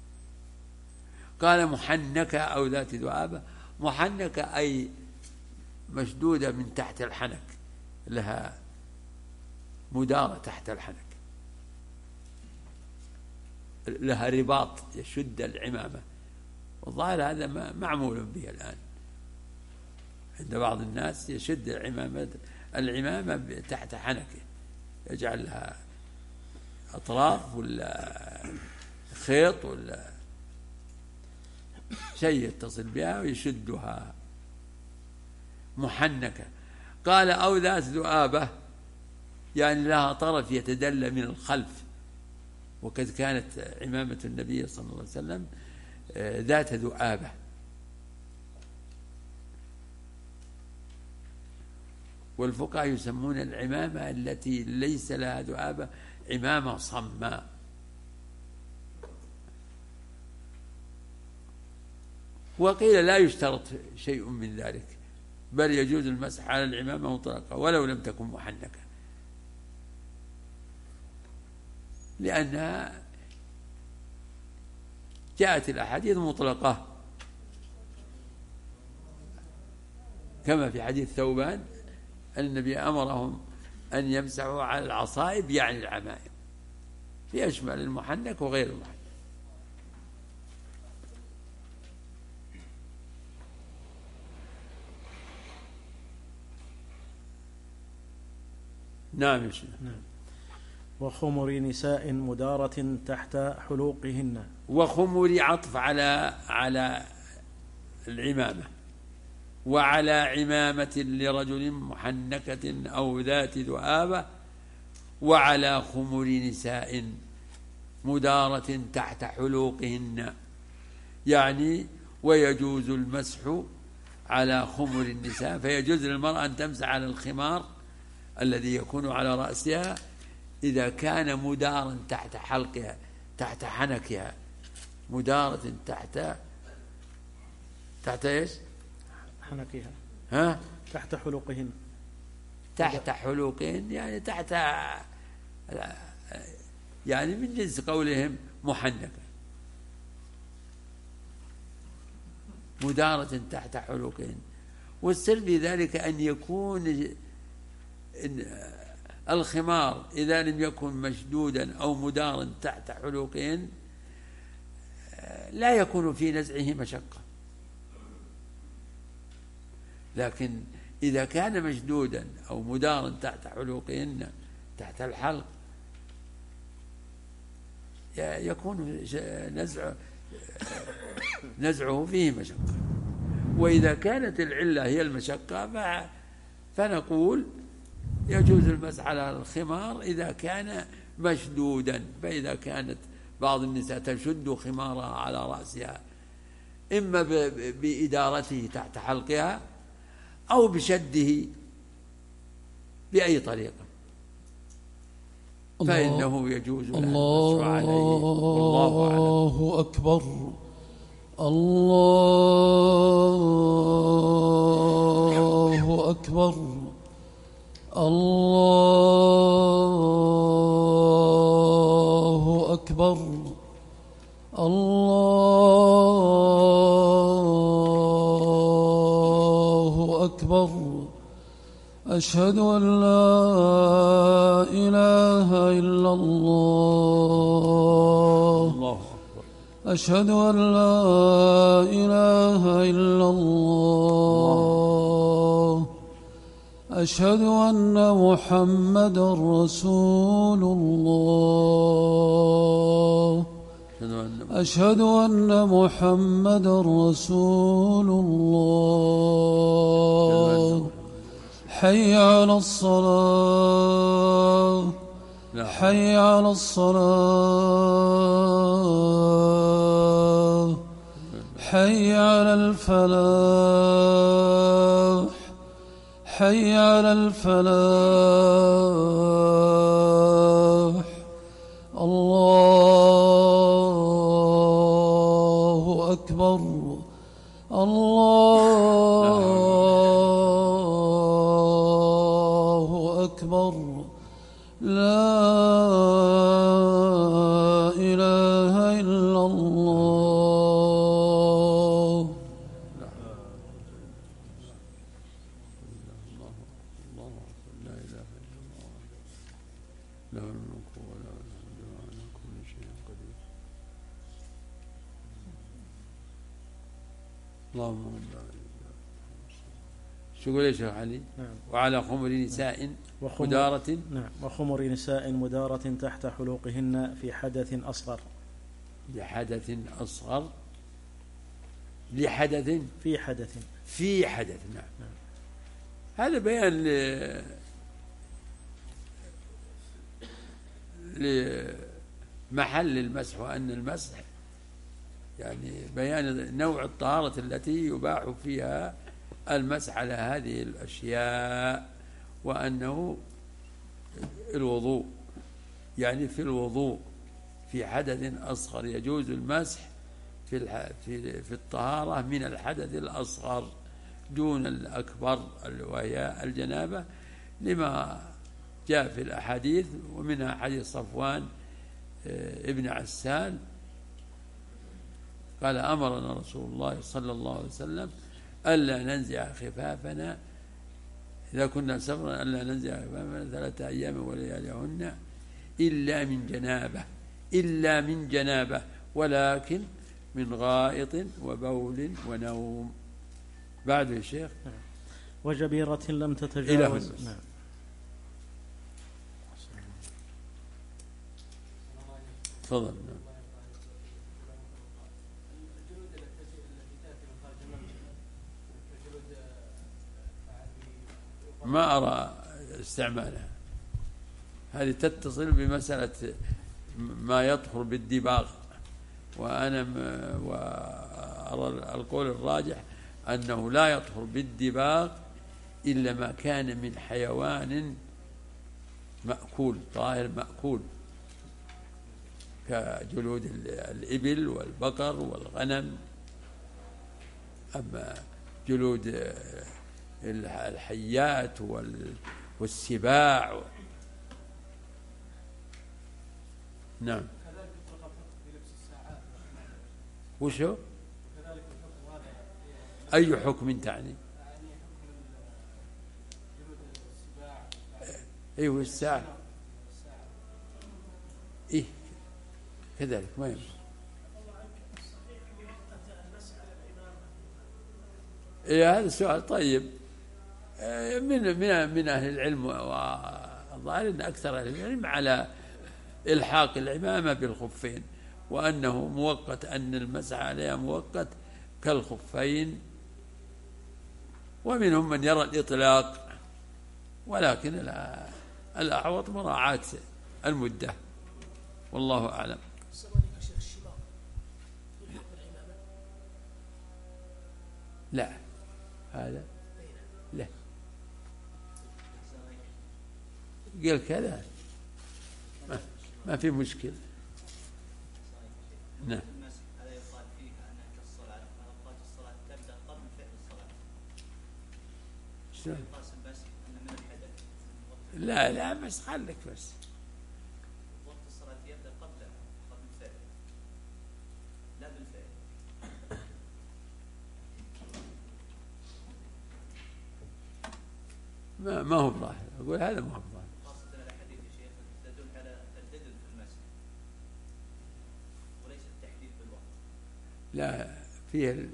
قال محنكة أو ذات ذؤابة. محنكة أي مشدودة من تحت الحنك، لها مدارة تحت الحنك، لها رباط يشد العمامة. والظاهر هذا معمول به الآن عند بعض الناس، يشد العمامة العمامة تحت حنكه، يجعل لها أطراف ولا خيط ولا شيء يتصل بها ويشدها. محنكة. قال أو ذات ذؤابة، يعني لها طرف يتدلى من الخلف، وقد كانت عمامة النبي صلى الله عليه وسلم ذات ذؤابة. والفقهاء يسمون العمامة التي ليس لها ذؤابة عمامة صماء. وقيل لا يشترط شيء من ذلك، بل يجوز المسح على العمامة مطلقة ولو لم تكن محنكة، لأنها جاءت الأحاديث مطلقة، كما في حديث ثوبان النبي أمرهم أن يمسحوا على العصائب يعني العمائم، يشمل المحنك وغير المحنك. نعم يا شيخ. نعم. وخمر نساء مدارة تحت حلوقهن. وخمر عطف على على العمامة، وعلى عمامة لرجل محنكة أو ذات ذؤابة، وعلى خمر نساء مدارة تحت حلوقهن، يعني ويجوز المسح على خمر النساء، فيجوز للمرأة أن تمسح على الخمار الذي يكون على رأسها إذا كان مدارا تحت حلقها تحت حنكها، مدارة تحت تحت ايش؟ حنكها. ها؟ تحت حلوقهن. تحت حلوقهن يعني تحت، يعني من جنس قولهم محنكة، مدارة تحت حلوقهن. والسر في ذلك أن يكون الخمار إذا لم يكن مشدودا أو مدارا تحت حلوقهن لا يكون في نزعه مشقة، لكن إذا كان مشدودا أو مدارا تحت حلوقهن تحت الحلق يكون نزع نزعه فيه مشقة. وإذا كانت العلة هي المشقة فنقول يجوز المسح على الخمار إذا كان مشدودا. فإذا كانت بعض النساء تشد خمارها على رأسها إما بإدارته تحت حلقها أو بشده بأي طريقة فإنه يجوز الله عليه. والله أعلم. الله أكبر. الله أكبر. الله أكبر. الله أكبر. أشهد أن لا إله إلا الله. الله أشهد أن لا إله إلا الله. أشهد أن محمدا رسول الله. أشهد أن محمدا رسول الله. حي على الصلاة. حي على الصلاة. حي على الفلاح. حي على الفلاح. الله أكبر. الله الملك وله الحمد وهو على كل شيء قدير. اللهم رب العالمين. شو يقول يا شيخ علي؟ نعم. وعلى خمر نساء مدارة. نعم. وخمر نساء مدارة تحت حلوقهن في حدث أصغر. لحدث أصغر. لحدث في حدث. في حدث. نعم. نعم. هذا بيان ل... لمحل المسح، وأن المسح يعني بيان نوع الطهارة التي يباح فيها المسح على هذه الأشياء، وأنه الوضوء يعني في الوضوء في حدث أصغر يجوز المسح في في في الطهارة من الحدث الأصغر دون الأكبر وهي الجنابة، لما جاء في الأحاديث، ومنها حديث صفوان ابن عسال قال أمرنا رسول الله صلى الله عليه وسلم ألا ننزع خفافنا إذا كنا سفرا، ألا ننزع خفافنا ثلاثة أيام ولياليهن إلا من جنابة، إلا من جنابة، ولكن من غائط وبول ونوم. بعد يا شيخ. وجبيرة لم تتجاوز. نعم. تفضل. ما أرى استعمالها، هذه تتصل بمسألة ما يطهر بالدباغ، وأنا وأرى القول الراجح أنه لا يطهر بالدباغ إلا ما كان من حيوان مأكول طاهر مأكول كجلود الإبل والبقر والغنم. أما جلود الحيات والسباع. نعم. وشو أي حكم تعني؟ أيوه الساعة. إيه كذلك ما يمكن. إيه هذا السؤال طيب. من من من أهل العلم، والظاهر أن أكثر أهل العلم على إلحاق العمامة بالخفين، وأنه مؤقت، أن المسح عليها مؤقت كالخفين، ومنهم من يرى الإطلاق، ولكن الأعوط مراعاة المدة، والله أعلم. لا هذا لا قال كذا ما, ما في مشكلة. نعم. هذا يقال فيها أنها كالصلاة، أوقات الصلاة تبدأ قبل فعل الصلاة. شلون؟ يقاسم بس أن من الحدث. لا لا بس خليك بس. وقت الصلاة يبدأ قبل قبل الفعل لا بالفعل. ما ما هو ظاهر، أقول هذا ما هو ظاهر. خاصة الأحاديث يا شيخ تدل على التردد في المسح وليس التحديد بالوقت. لا فيه ال...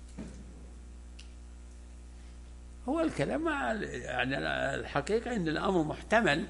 هو الكلام مع يعني الحقيقة أن الأمر محتمل،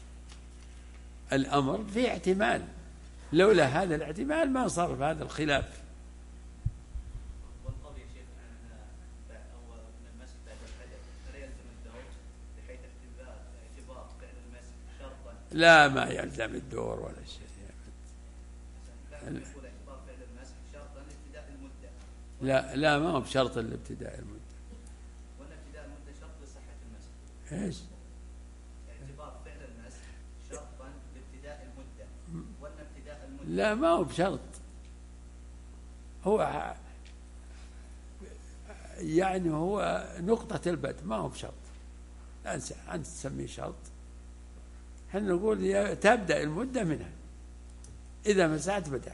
الأمر فيه احتمال، لولا هذا الاحتمال ما صار في هذا الخلاف. والقول يا شيخ أن أو من المسح بعد الحدث فلا يلزم الدور بحيث اعتبار فعل المسح شرطا. لا ما يلزم الدور ولا شيء. يقول اعتبار فعل المسح شرطا لابتداء المدة. لا لا ما هو بشرط لابتداء المدة. ولا ابتداء المدة شرط لصحة المسح. ايش؟ اعتبار فعل المسح شرطا لابتداء المدة ولا ابتداء المدة. لا ما هو بشرط، هو يعني هو نقطة البدء، ما هو بشرط. أنت أنت تسميه شرط، احنا نقول تبدأ المدة منها، إذا مسحت بدأ.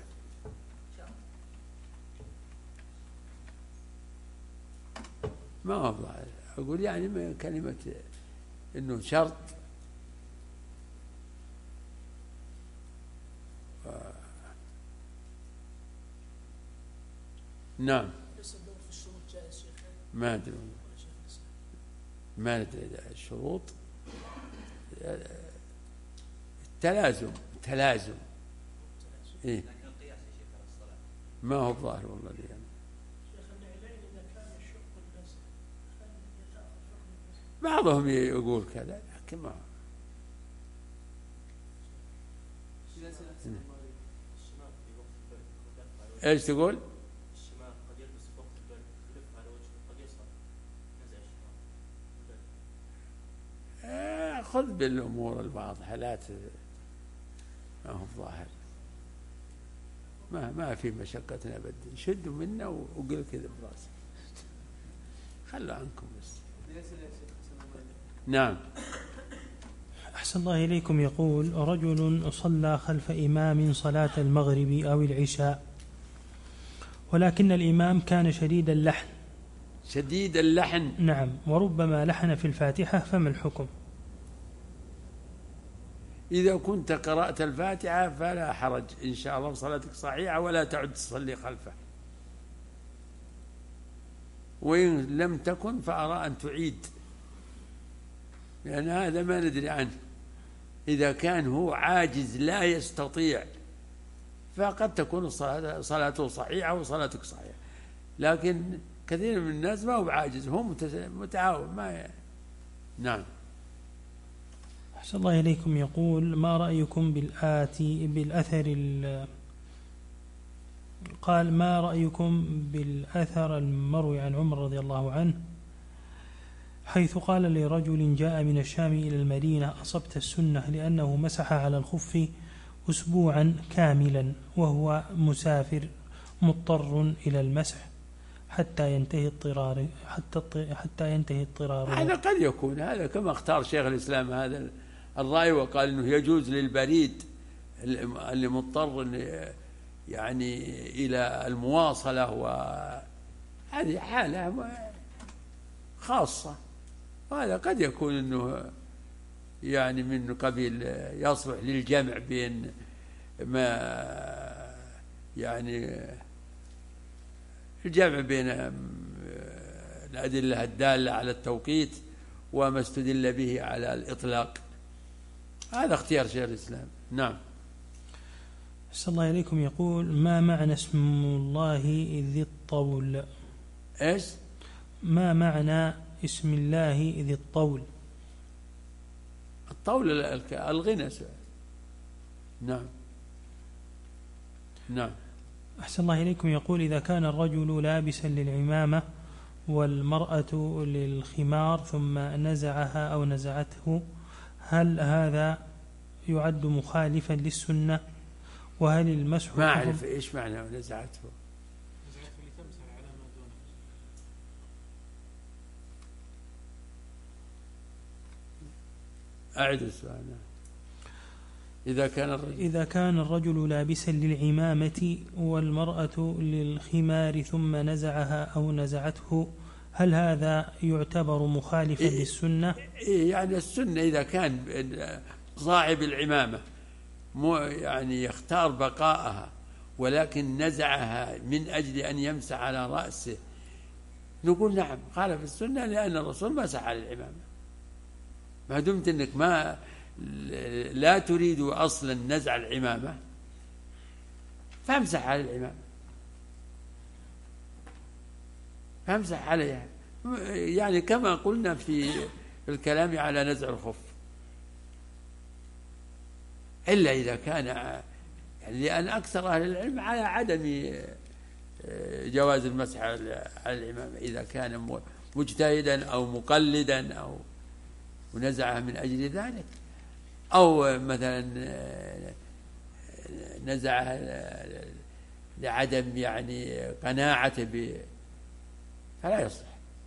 ما هو ظاهر، أقول يعني كلمة إنه شرط نعم. ليس الدور في الشروط جائز شيخ؟ ما أدري ما ندري الشروط التلازم تلازم إيه؟ لكن القياس يا شيخ على الصلاة ما هو ظاهر والله لي يعني. شيخ النعلين إذا كان الشق المسح هل يتأخذ حكم المسح؟ بعضهم يقول كذا لكن ما ايش تقول؟ الشمال قد يلبس في وقت البرد يلف على وجهه قد يصل نزع الشمال البرد. آه خذ بالامور الواضحه لا ت... ما هو ظاهر ما ما في مشقة ابدا شدوا منا وقل كذا براسك خلوا عنكم بس. نعم. أحسن الله إليكم. يقول رجل صلى خلف إمام صلاة المغرب أو العشاء ولكن الإمام كان شديد اللحن. شديد اللحن. نعم. وربما لحن في الفاتحة فما الحكم؟ إذا كنت قرأت الفاتحة فلا حرج إن شاء الله صلاتك صحيحة ولا تعد تصلي خلفه، وإن لم تكن فأرى أن تعيد لأن هذا ما ندري عنه. إذا كان هو عاجز لا يستطيع فقد تكون صلاته صحيحة وصلاتك صحيحة، لكن كثير من الناس ما هو عاجز هو متعاون ما ي... نعم. أحسن الله إليكم. يقول ما رأيكم بالآتي بالأثر قال ما رأيكم بالأثر المروي عن عمر رضي الله عنه حيث قال لرجل جاء من الشام إلى المدينة أصبت السنة لأنه مسح على الخف أسبوعا كاملا وهو مسافر مضطر إلى المسح حتى ينتهي اضطرار حتى حتى ينتهي اضطراره. هذا قد يكون هذا كما اختار شيخ الإسلام هذا الرأي وقال إنه يجوز للبريد اللي مضطر يعني إلى المواصلة وهذه حالة خاصة، وهذا قد يكون إنه يعني من قبيل يصلح للجمع بين ما يعني الجمع بين الأدلة الدالة على التوقيت وما استدل به على الإطلاق. هذا اختيار شيخ الإسلام. نعم. أحسن الله إليكم. يقول ما معنى اسم الله ذي الطول؟ إيش؟ ما معنى اسم الله ذي الطول؟ الطول الغنى. نعم نعم. أحسن الله إليكم. يقول إذا كان الرجل لابسا للعمامة والمرأة للخمار ثم نزعها أو نزعته هل هذا يعد مخالفا للسنة؟ وهل المسح ما أعرف إيش معنى نزعته. أعد السؤال. إذا كان الرجل إذا كان الرجل لابسا للعمامة والمرأة للخمار ثم نزعها أو نزعته هل هذا يعتبر مخالفا إيه للسنة؟ إيه يعني السنة إذا كان صاحب العمامة مو يعني يختار بقاءها ولكن نزعها من أجل أن يمسح على رأسه نقول نعم خالف السنة لأن الرسول مسح على العمامة. ما دمت أنك ما لا تريد أصلا نزع العمامة فامسح على العمامة فامسح عليها يعني كما قلنا في الكلام على نزع الخف إلا إذا كان يعني لأن أكثر أهل العلم على عدم جواز المسح على العمامة إذا كان مجتهدا أو مقلدا أو ونزعها من أجل ذلك أو مثلا نزعها لعدم يعني قناعته ب فلا يصلح.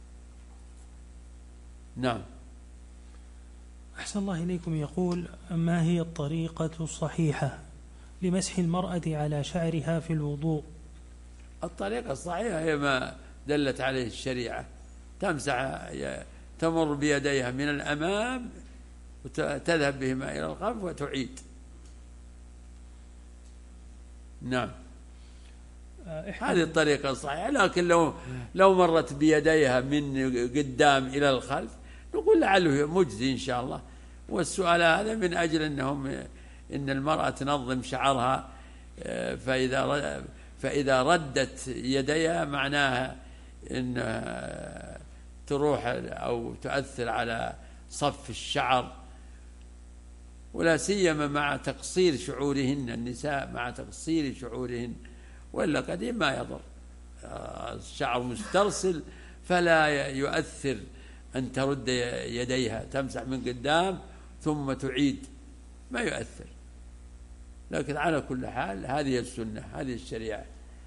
نعم. أحسن الله إليكم. يقول ما هي الطريقة الصحيحة لمسح المرأة على شعرها في الوضوء؟ الطريقة الصحيحة هي ما دلت عليه الشريعة تمسح تمر بيديها من الأمام وتذهب بهما إلى الخلف وتعيد. نعم. هذه الطريقة الصحيحة. لكن لو لو مرت بيديها من قدام إلى الخلف نقول لعله مجزي إن شاء الله. والسؤال هذا من أجل أنهم إن المرأة تنظم شعرها، فإذا فإذا ردت يديها معناها إن تروح أو تؤثر على صف الشعر، ولا سيما مع تقصير شعورهن، النساء مع تقصير شعورهن، ولا قديم ما يضر. الشعر مسترسل فلا يؤثر أن ترد يديها، تمسح من قدام ثم تعيد، ما يؤثر. لكن على كل حال هذه السنة، هذه الشريعة.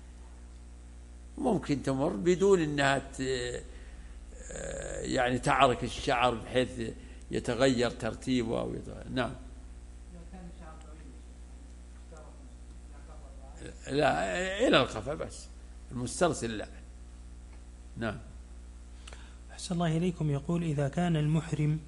ممكن تمر بدون أنها يعني تعرك الشعر بحيث يتغير ترتيبه أو يتغير. نعم. لا، إلى القفا بس، المسترسل لا. نعم. أحسن الله إليكم. يقول إذا كان المحرم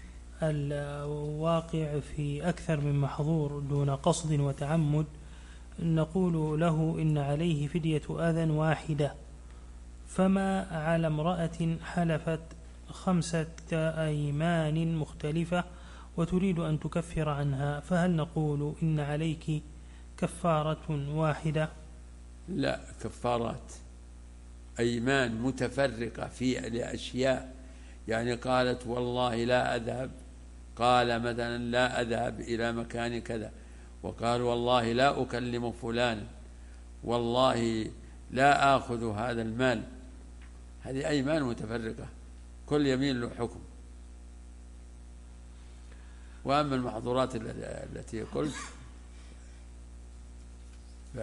الواقع في أكثر من محظور دون قصد وتعمد، نقول له إن عليه فدية أذى واحدة، فما على امرأة حلفت خمسة أيمان مختلفة وتريد أن تكفر عنها، فهل نقول إن عليك كفارة واحدة؟ لا، كفارات، أيمان متفرقة في لأشياء. يعني قالت والله لا أذهب، قال مثلا لا أذهب إلى مكان كذا، وقال والله لا أكلم فلانا، والله لا آخذ هذا المال. هذه أيمان متفرقة، كل يمين له حكم. وأما المحظورات التي قلت ف...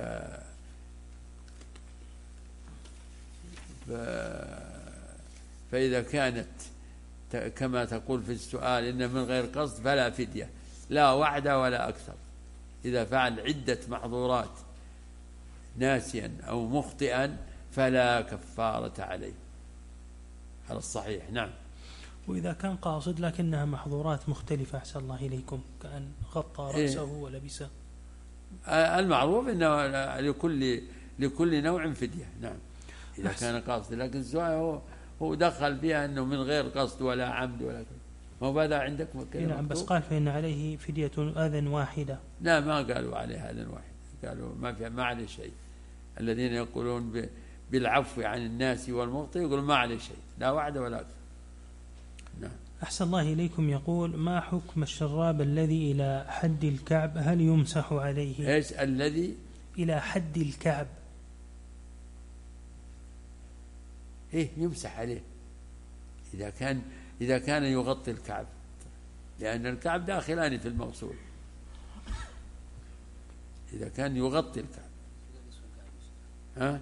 ف... فإذا كانت كما تقول في السؤال إن من غير قصد فلا فدية، لا وعدة ولا أكثر. إذا فعل عدة محظورات ناسيا أو مخطئا فلا كفارة عليه، هذا الصحيح. نعم. وإذا كان قاصد لكنها محظورات مختلفة، أحسن الله إليكم، كأن غطى رأسه إيه؟ ولبسه. المعروف أنه لكل لكل نوع فدية. نعم، إذا كان قاصد. لكن السؤال هو هو دخل فيها أنه من غير قصد ولا عمد ولا كذا. ما بدأ عندك إيه؟ نعم، بس قال فإن عليه فدية أذى واحدة. لا، ما قالوا عليه أذى واحد، قالوا ما في ما عليه شيء. الذين يقولون بالعفو عن الناس والمخطئ يقول ما عليه شيء، لا وعد ولا أكثر. نعم. أحسن الله إليكم. يقول ما حكم الشراب الذي إلى حد الكعب، هل يمسح عليه؟ إيش الذي إلى حد الكعب؟ إيه، يمسح عليه إذا كان إذا كان يغطي الكعب، لأن الكعب داخلان في المغسول. إذا كان يغطي الكعب ها؟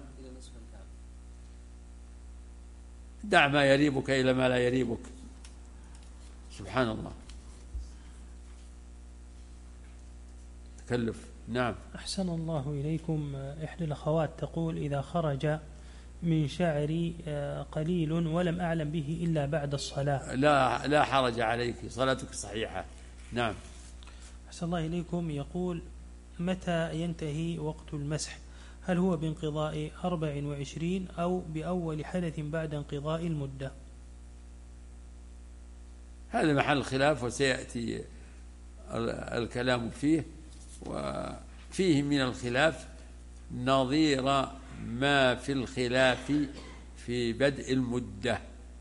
دع ما يريبك إلى ما لا يريبك. سبحان الله، تكلف. نعم. أحسن الله إليكم. إحدى الأخوات تقول إذا خرج من شعري قليل ولم أعلم به إلا بعد الصلاة، لا لا حرج عليك، صلاتك صحيحة. نعم. أحسن الله إليكم. يقول متى ينتهي وقت المسح؟ هل هو بانقضاء أربع وعشرين أو بأول حدث بعد انقضاء المدة؟ هذا محل خلاف وسيأتي الكلام فيه، وفيه من الخلاف نظير ما في الخلاف في بدء المدة.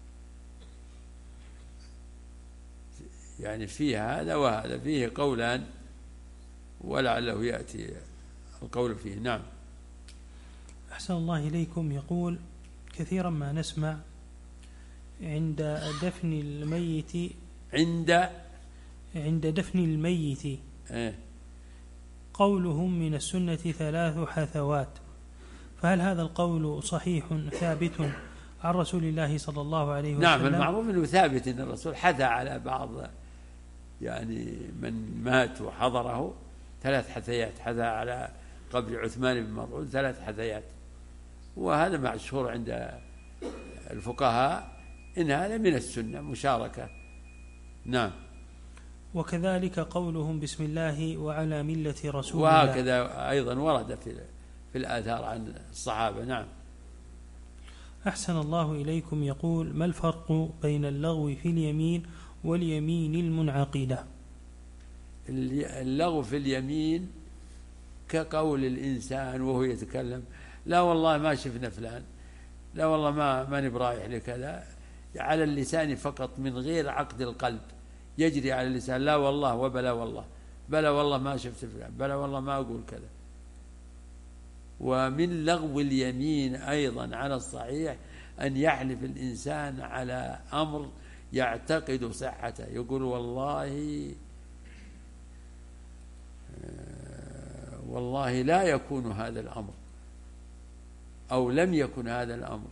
يعني فيه هذا وهذا، فيه قولان ولعله يأتي القول فيه. نعم. أحسن الله إليكم. يقول كثيرا ما نسمع عند دفن الميت عند عند دفن الميت إيه؟ قولهم من السنة ثلاث حثوات، فهل هذا القول صحيح ثابت عن رسول الله صلى الله عليه وسلم؟ نعم، المعروف أنه ثابت أن الرسول حثى على بعض يعني من مات وحضره ثلاث حثيات، حثى على قبر عثمان بن مظعون ثلاث حثيات، وهذا مشهور عند الفقهاء إن هذا من السنة مشاركة. نعم. وكذلك قولهم بسم الله وعلى ملة رسول الله، وهكذا أيضا ورد في في الآثار عن الصحابة. نعم. أحسن الله إليكم. يقول: ما الفرق بين اللغو في اليمين واليمين المنعقدة؟ اللغو في اليمين كقول الإنسان وهو يتكلم: لا والله ما شفنا فلان، لا والله ما ما نبرايح لكذا، على اللسان فقط من غير عقد القلب، يجري على اللسان: لا والله وبلا والله، بلا والله ما شفت فلان، بلا والله ما أقول كذا. ومن لغو اليمين أيضا على الصحيح أن يحلف الإنسان على أمر يعتقد صحته، يقول والله والله لا يكون هذا الأمر، أو لم يكن هذا الأمر،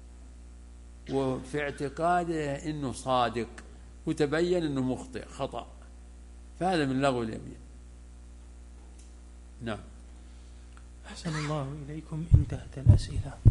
وفي اعتقاده أنه صادق وتبين أنه مخطئ خطأ، فهذا من لغو اليمين. نعم. أحسن الله إليكم. انتهت الأسئلة.